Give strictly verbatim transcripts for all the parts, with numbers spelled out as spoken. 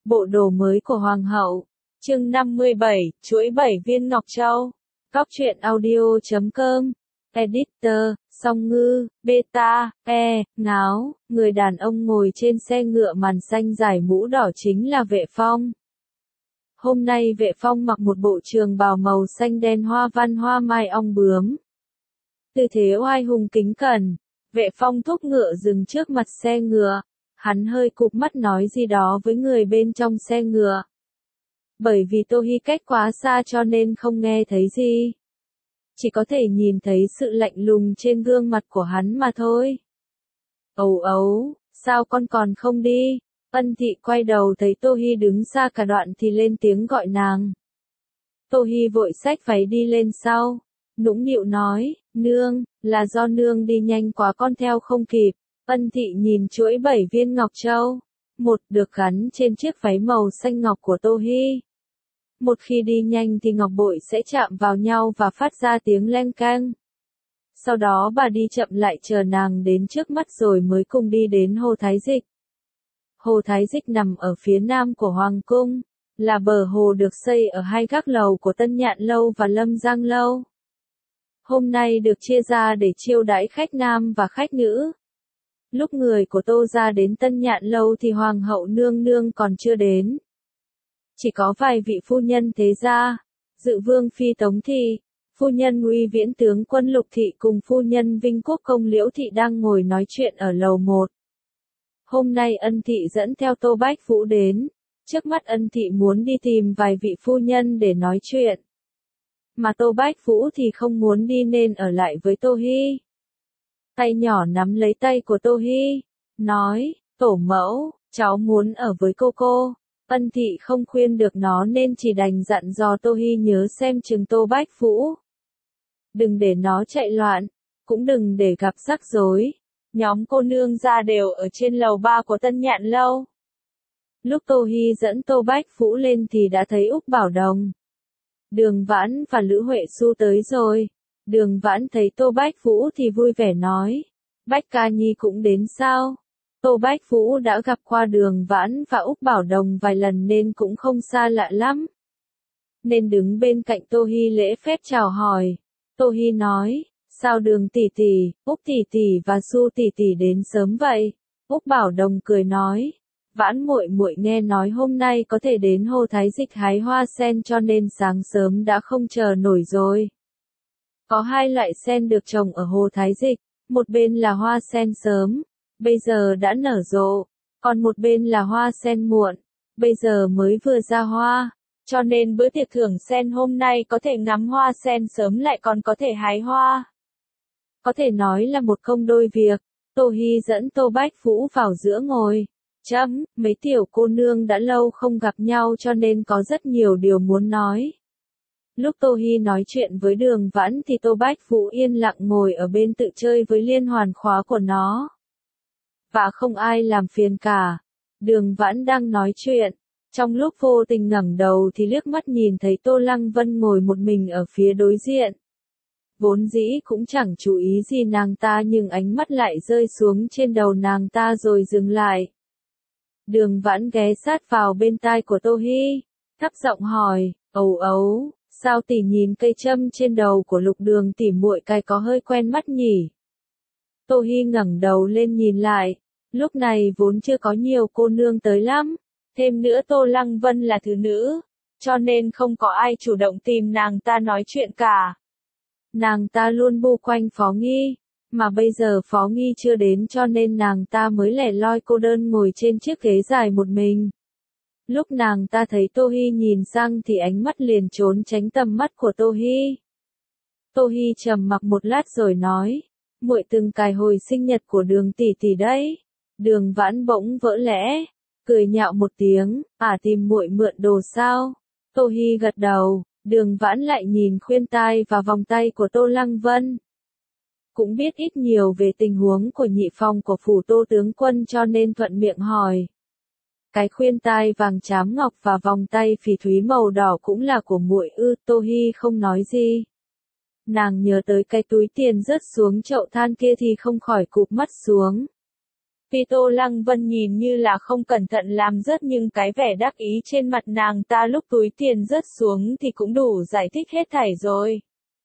Bộ đồ mới của Hoàng hậu. Chương năm mươi bảy, chuỗi bảy viên ngọc châu. Cóc truyện audio chấm com. Editor, Song Ngư, Beta, E, Ngáo, người đàn ông ngồi trên xe ngựa màn xanh dài mũ đỏ chính là Vệ Phong. Hôm nay Vệ Phong mặc một bộ trường bào màu xanh đen hoa văn hoa mai ong bướm. Tư thế oai hùng kính cẩn, Vệ Phong thúc ngựa dừng trước mặt xe ngựa. Hắn hơi cụp mắt nói gì đó với người bên trong xe ngựa. Bởi vì Tô Hi cách quá xa cho nên không nghe thấy gì. Chỉ có thể nhìn thấy sự lạnh lùng trên gương mặt của hắn mà thôi. Ấu ấu, sao con còn không đi? Ân Thị quay đầu thấy Tô Hi đứng xa cả đoạn thì lên tiếng gọi nàng. Tô Hi vội xách váy đi lên sau. Nũng nịu nói, nương, là do nương đi nhanh quá con theo không kịp. Ân Thị nhìn chuỗi bảy viên ngọc châu. Một được gắn trên chiếc váy màu xanh ngọc của Tô Hi. Một khi đi nhanh thì ngọc bội sẽ chạm vào nhau và phát ra tiếng leng keng. Sau đó bà đi chậm lại chờ nàng đến trước mắt rồi mới cùng đi đến Hồ Thái Dịch. Hồ Thái Dịch nằm ở phía nam của Hoàng cung, là bờ hồ được xây ở hai gác lầu của Tân Nhạn Lâu và Lâm Giang Lâu. Hôm nay được chia ra để chiêu đãi khách nam và khách nữ. Lúc người của Tô ra đến Tân Nhạn Lâu thì Hoàng hậu nương nương còn chưa đến. Chỉ có vài vị phu nhân thế gia, Dự Vương Phi Tống Thị, phu nhân Uy Viễn tướng quân Lục Thị cùng phu nhân Vinh Quốc công Liễu Thị đang ngồi nói chuyện ở lầu một. Hôm nay Ân Thị dẫn theo Tô Bách Vũ đến, trước mắt Ân Thị muốn đi tìm vài vị phu nhân để nói chuyện. Mà Tô Bách Vũ thì không muốn đi nên ở lại với Tô Hi. Tay nhỏ nắm lấy tay của Tô Hi, nói, tổ mẫu, cháu muốn ở với cô cô. Ân Thị không khuyên được nó nên chỉ đành dặn dò Tô Hi nhớ xem chừng Tô Bách Vũ. Đừng để nó chạy loạn, cũng đừng để gặp rắc rối. Nhóm cô nương ra đều ở trên lầu ba của Tân Nhạn Lâu. Lúc Tô Hi dẫn Tô Bách Vũ lên thì đã thấy Úc Bảo Đồng, Đường Vãn và Lữ Huệ Xu tới rồi. Đường Vãn thấy Tô Bách Vũ thì vui vẻ nói, Bách ca nhi cũng đến sao? Tô Bách Vũ đã gặp qua Đường Vãn và Úc Bảo Đồng vài lần nên cũng không xa lạ lắm. Nên đứng bên cạnh Tô Hi lễ phép chào hỏi. Tô Hi nói, sao Đường tỷ tỷ, Úc tỷ tỷ và Xu tỷ tỷ đến sớm vậy? Úc Bảo Đồng cười nói, Vãn muội muội nghe nói hôm nay có thể đến Hồ Thái Dịch hái hoa sen cho nên sáng sớm đã không chờ nổi rồi. Có hai loại sen được trồng ở Hồ Thái Dịch, một bên là hoa sen sớm, bây giờ đã nở rộ, còn một bên là hoa sen muộn, bây giờ mới vừa ra hoa, cho nên bữa tiệc thưởng sen hôm nay có thể ngắm hoa sen sớm lại còn có thể hái hoa. Có thể nói là một công đôi việc. Tô Hi dẫn Tô Bách Vũ vào giữa ngồi. Chấm, mấy tiểu cô nương đã lâu không gặp nhau cho nên có rất nhiều điều muốn nói. Lúc Tô Hi nói chuyện với Đường Vãn thì Tô Bách Vũ yên lặng ngồi ở bên tự chơi với liên hoàn khóa của nó. Và không ai làm phiền cả. Đường Vãn đang nói chuyện. Trong lúc vô tình ngẩng đầu thì liếc mắt nhìn thấy Tô Lăng Vân ngồi một mình ở phía đối diện. Vốn dĩ cũng chẳng chú ý gì nàng ta nhưng ánh mắt lại rơi xuống trên đầu nàng ta rồi dừng lại. Đường Vãn ghé sát vào bên tai của Tô Hi, thấp giọng hỏi, ấu ấu, sao tỷ nhìn cây châm trên đầu của Lục Đường tỷ muội cài có hơi quen mắt nhỉ? Tô Hi ngẩng đầu lên nhìn lại, lúc này vốn chưa có nhiều cô nương tới lắm, thêm nữa Tô Lăng Vân là thứ nữ, cho nên không có ai chủ động tìm nàng ta nói chuyện cả. Nàng ta luôn bu quanh Phó Nghi, mà bây giờ Phó Nghi chưa đến cho nên nàng ta mới lẻ loi cô đơn ngồi trên chiếc ghế dài một mình. Lúc nàng ta thấy Tô Hi nhìn sang thì ánh mắt liền trốn tránh tầm mắt của Tô Hi. Tô Hi trầm mặc một lát rồi nói, muội từng cài hồi sinh nhật của Đường tỷ tỷ đấy. Đường Vãn bỗng vỡ lẽ, cười nhạo một tiếng, à tìm muội mượn đồ sao? Tô Hi gật đầu. Đường Vãn lại nhìn khuyên tai và vòng tay của Tô Lăng Vân. Cũng biết ít nhiều về tình huống của nhị phòng của phủ Tô tướng quân cho nên thuận miệng hỏi. Cái khuyên tai vàng chám ngọc và vòng tay phỉ thúy màu đỏ cũng là của muội ư? Tô Hi không nói gì. Nàng nhớ tới cái túi tiền rớt xuống chậu than kia thì không khỏi cụp mắt xuống. Vì Tô Lăng Vân nhìn như là không cẩn thận làm rớt nhưng cái vẻ đắc ý trên mặt nàng ta lúc túi tiền rớt xuống thì cũng đủ giải thích hết thảy rồi.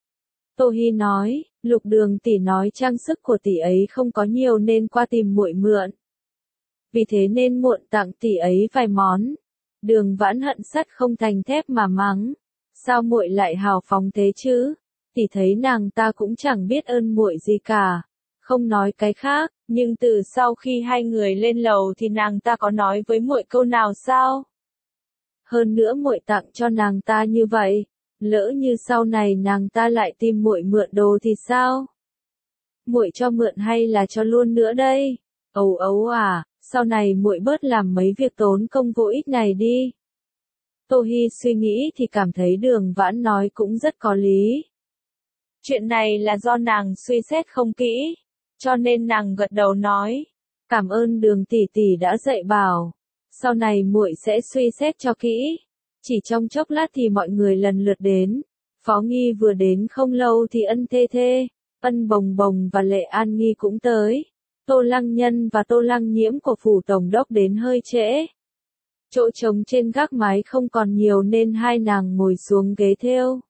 Tô Hi nói, Lục Đường tỷ nói trang sức của tỷ ấy không có nhiều nên qua tìm muội mượn. Vì thế nên muộn tặng tỷ ấy vài món. Đường Vãn hận sắt không thành thép mà mắng, sao muội lại hào phóng thế chứ? Tỷ thấy nàng ta cũng chẳng biết ơn muội gì cả. Không nói cái khác, nhưng từ sau khi hai người lên lầu thì nàng ta có nói với muội câu nào sao? Hơn nữa muội tặng cho nàng ta như vậy, lỡ như sau này nàng ta lại tìm muội mượn đồ thì sao? Muội cho mượn hay là cho luôn nữa đây? Ấu ấu à, sau này muội bớt làm mấy việc tốn công vô ích này đi. Tô Hi suy nghĩ thì cảm thấy Đường Vãn nói cũng rất có lý. Chuyện này là do nàng suy xét không kỹ, cho nên nàng gật đầu nói, cảm ơn Đường tỷ tỷ đã dạy bảo, sau này muội sẽ suy xét cho kỹ. Chỉ trong chốc lát thì mọi người lần lượt đến, Phó Nghi vừa đến không lâu thì Ân Thê Thê, Ân Bồng Bồng và Lệ An Nghi cũng tới. Tô Lăng Nhân và Tô Lăng Nhiễm của phủ tổng đốc đến hơi trễ. Chỗ trống trên gác mái không còn nhiều nên hai nàng ngồi xuống ghế thêu.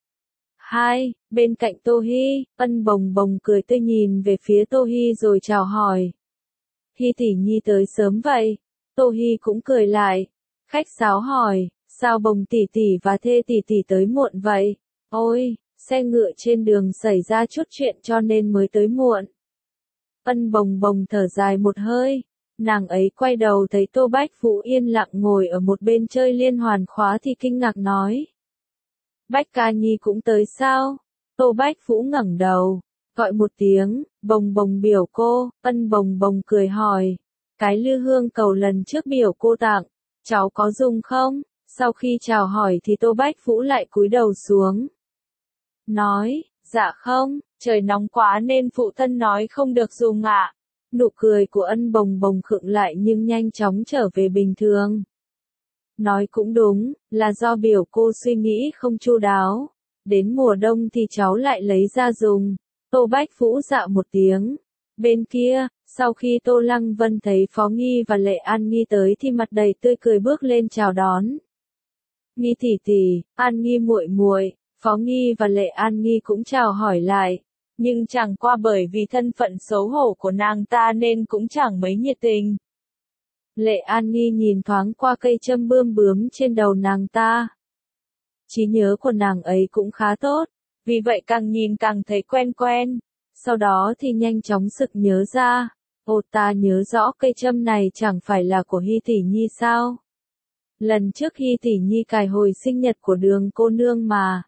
Hai, bên cạnh Tô Hi, Ân Bồng Bồng cười tươi nhìn về phía Tô Hi rồi chào hỏi. Hi tỷ nhi tới sớm vậy? Tô Hi cũng cười lại. Khách sáo hỏi, sao Bồng tỷ tỷ và Thê tỷ tỷ tới muộn vậy? Ôi, xe ngựa trên đường xảy ra chút chuyện cho nên mới tới muộn. Ân Bồng Bồng thở dài một hơi, nàng ấy quay đầu thấy Tô Bách Vũ yên lặng ngồi ở một bên chơi liên hoàn khóa thì kinh ngạc nói. Bách ca nhi cũng tới sao? Tô Bách Vũ ngẩng đầu, gọi một tiếng, Bồng Bồng biểu cô. Ân Bồng Bồng cười hỏi, cái lư hương cầu lần trước biểu cô tặng, cháu có dùng không? Sau khi chào hỏi thì Tô Bách Vũ lại cúi đầu xuống. Nói, dạ không, trời nóng quá nên phụ thân nói không được dùng ạ. Nụ cười của Ân Bồng Bồng khựng lại nhưng nhanh chóng trở về bình thường. Nói cũng đúng, là do biểu cô suy nghĩ không chu đáo. Đến mùa đông thì cháu lại lấy ra dùng. Tô Bách Vũ dạ một tiếng. Bên kia, sau khi Tô Lăng Vân thấy Phó Nghi và Lệ An Nghi tới thì mặt đầy tươi cười bước lên chào đón. Nghi tỷ tỷ, An Nghi muội muội, Phó Nghi và Lệ An Nghi cũng chào hỏi lại. Nhưng chẳng qua bởi vì thân phận xấu hổ của nàng ta nên cũng chẳng mấy nhiệt tình. Lệ An Nghi nhìn thoáng qua cây châm bươm bướm trên đầu nàng ta. Trí nhớ của nàng ấy cũng khá tốt, vì vậy càng nhìn càng thấy quen quen. Sau đó thì nhanh chóng sực nhớ ra, ồ ta nhớ rõ cây châm này chẳng phải là của Hi tỷ nhi sao? Lần trước Hi tỷ nhi cài hồi sinh nhật của Đường cô nương mà.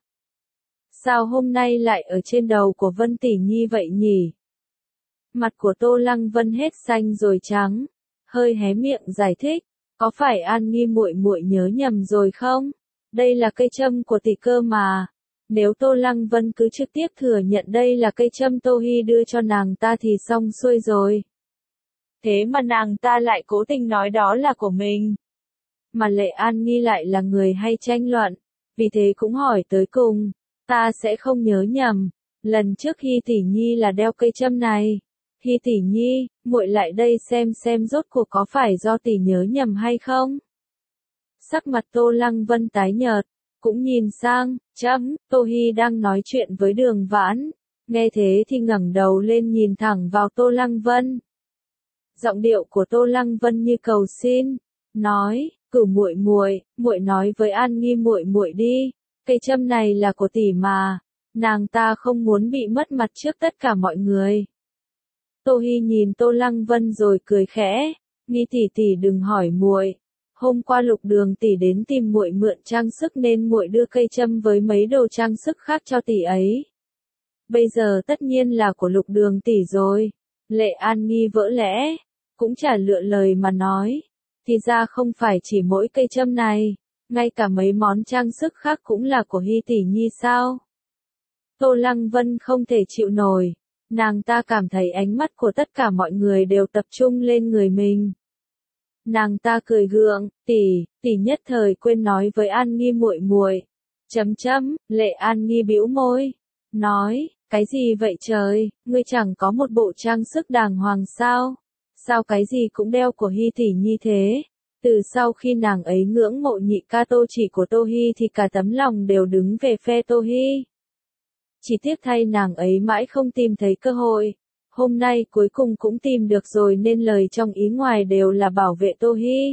Sao hôm nay lại ở trên đầu của Vân tỷ nhi vậy nhỉ? Mặt của Tô Lăng Vân hết xanh rồi trắng, hơi hé miệng giải thích, có phải An Nghi muội muội nhớ nhầm rồi không? Đây là cây châm của tỷ cơ mà. Nếu Tô Lăng Vân cứ trực tiếp thừa nhận đây là cây châm Tô Hi đưa cho nàng ta thì xong xuôi rồi. Thế mà nàng ta lại cố tình nói đó là của mình. Mà Lệ An Nghi lại là người hay tranh luận, vì thế cũng hỏi tới cùng. Ta sẽ không nhớ nhầm, lần trước Hi tỷ nhi là đeo cây châm này. Hi tỷ nhi, muội lại đây xem xem rốt cuộc có phải do tỷ nhớ nhầm hay không? Sắc mặt Tô Lăng Vân tái nhợt, cũng nhìn sang, chấm, Tô Hi đang nói chuyện với Đường Vãn. Nghe thế thì ngẩng đầu lên nhìn thẳng vào Tô Lăng Vân. Giọng điệu của Tô Lăng Vân như cầu xin, nói, cửu muội muội, muội nói với An Nghi muội muội đi. Cây châm này là của tỷ mà, nàng ta không muốn bị mất mặt trước tất cả mọi người. Tô Hi nhìn Tô Lăng Vân rồi cười khẽ, Nghi tỷ tỷ đừng hỏi muội, hôm qua Lục Đường tỷ đến tìm muội mượn trang sức nên muội đưa cây châm với mấy đồ trang sức khác cho tỷ ấy. Bây giờ tất nhiên là của Lục Đường tỷ rồi. Lệ An Nghi vỡ lẽ, cũng chả lựa lời mà nói, thì ra không phải chỉ mỗi cây châm này. Ngay cả mấy món trang sức khác cũng là của Hi tỷ nhi sao? Tô Lăng Vân không thể chịu nổi, nàng ta cảm thấy ánh mắt của tất cả mọi người đều tập trung lên người mình. Nàng ta cười gượng, tỷ, tỷ nhất thời quên nói với An Nghi muội muội. Chấm chấm, Lệ An Nghi bĩu môi, nói, cái gì vậy trời, ngươi chẳng có một bộ trang sức đàng hoàng sao? Sao cái gì cũng đeo của Hy tỷ nhi thế? Từ sau khi nàng ấy ngưỡng mộ nhị ca Tô Chỉ của Tô Hy thì cả tấm lòng đều đứng về phe Tô Hy. Chỉ tiếc thay nàng ấy mãi không tìm thấy cơ hội. Hôm nay cuối cùng cũng tìm được rồi nên lời trong ý ngoài đều là bảo vệ Tô Hy.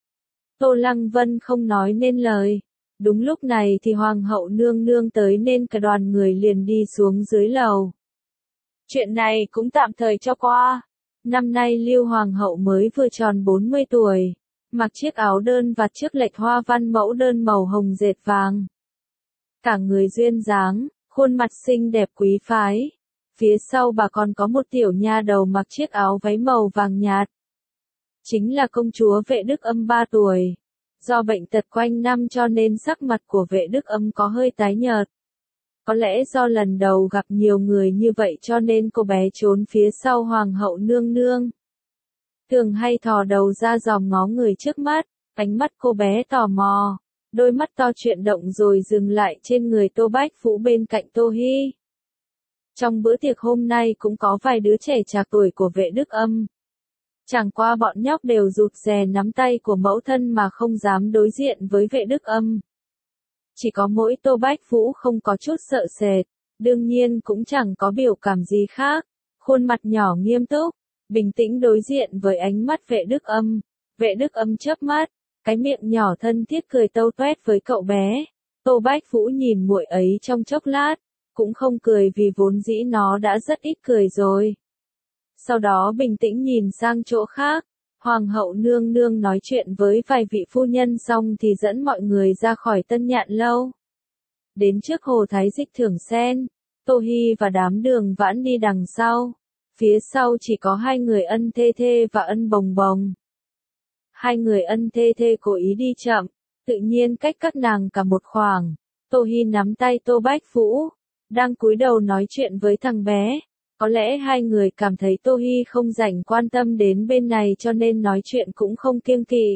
Tô Lăng Vân không nói nên lời. Đúng lúc này thì Hoàng hậu nương nương tới nên cả đoàn người liền đi xuống dưới lầu. Chuyện này cũng tạm thời cho qua. Năm nay Lưu Hoàng hậu mới vừa tròn bốn mươi tuổi. Mặc chiếc áo đơn vạt trước lệch hoa văn mẫu đơn màu hồng dệt vàng. Cả người duyên dáng, khuôn mặt xinh đẹp quý phái. Phía sau bà còn có một tiểu nha đầu mặc chiếc áo váy màu vàng nhạt. Chính là công chúa Vệ Đức Âm ba tuổi. Do bệnh tật quanh năm cho nên sắc mặt của Vệ Đức Âm có hơi tái nhợt. Có lẽ do lần đầu gặp nhiều người như vậy cho nên cô bé trốn phía sau Hoàng hậu nương nương. Thường hay thò đầu ra dòm ngó người trước mắt, ánh mắt cô bé tò mò, đôi mắt to chuyển động rồi dừng lại trên người Tô Bách Vũ bên cạnh Tô Hy. Trong bữa tiệc hôm nay cũng có vài đứa trẻ trạc tuổi của Vệ Đức Âm. Chẳng qua bọn nhóc đều rụt rè nắm tay của mẫu thân mà không dám đối diện với Vệ Đức Âm. Chỉ có mỗi Tô Bách Vũ không có chút sợ sệt, đương nhiên cũng chẳng có biểu cảm gì khác, khuôn mặt nhỏ nghiêm túc, bình tĩnh đối diện với ánh mắt Vệ Đức Âm. Vệ Đức Âm chớp mắt, cái miệng nhỏ thân thiết cười tâu toét với cậu bé. Tô Bách Vũ nhìn muội ấy trong chốc lát, cũng không cười vì vốn dĩ nó đã rất ít cười rồi. Sau đó bình tĩnh nhìn sang chỗ khác, Hoàng hậu nương nương nói chuyện với vài vị phu nhân xong thì dẫn mọi người ra khỏi Tân Nhạn Lâu. Đến trước Hồ Thái Dịch thưởng sen, Tô Hy và đám Đường Vãn đi đằng sau. Phía sau chỉ có hai người Ân Thê Thê và Ân Bồng Bồng. Hai người Ân Thê Thê cố ý đi chậm, tự nhiên cách các nàng cả một khoảng. Tô Hy nắm tay Tô Bách Vũ, đang cúi đầu nói chuyện với thằng bé. Có lẽ hai người cảm thấy Tô Hy không rảnh quan tâm đến bên này cho nên nói chuyện cũng không kiêng kỵ.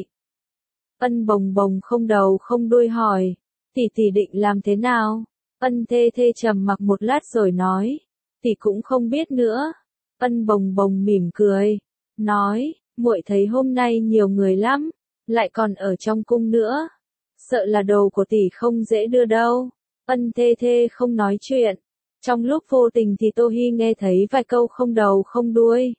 Ân Bồng Bồng không đầu không đuôi hỏi, tỷ tỷ định làm thế nào? Ân Thê Thê trầm mặc một lát rồi nói, tỷ cũng không biết nữa. Ân Bồng Bồng mỉm cười, nói, muội thấy hôm nay nhiều người lắm, lại còn ở trong cung nữa. Sợ là đồ của tỷ không dễ đưa đâu. Ân Thê Thê không nói chuyện. Trong lúc vô tình thì Tô Hy nghe thấy vài câu không đầu không đuôi.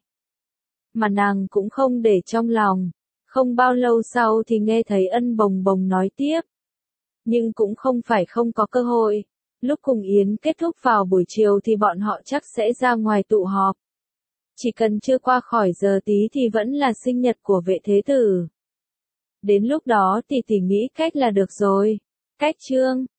Mà nàng cũng không để trong lòng. Không bao lâu sau thì nghe thấy Ân Bồng Bồng nói tiếp. Nhưng cũng không phải không có cơ hội. Lúc cùng yến kết thúc vào buổi chiều thì bọn họ chắc sẽ ra ngoài tụ họp. Chỉ cần chưa qua khỏi giờ tí thì vẫn là sinh nhật của Vệ Thế Tử. Đến lúc đó thì tỷ nghĩ cách là được rồi. Cách chương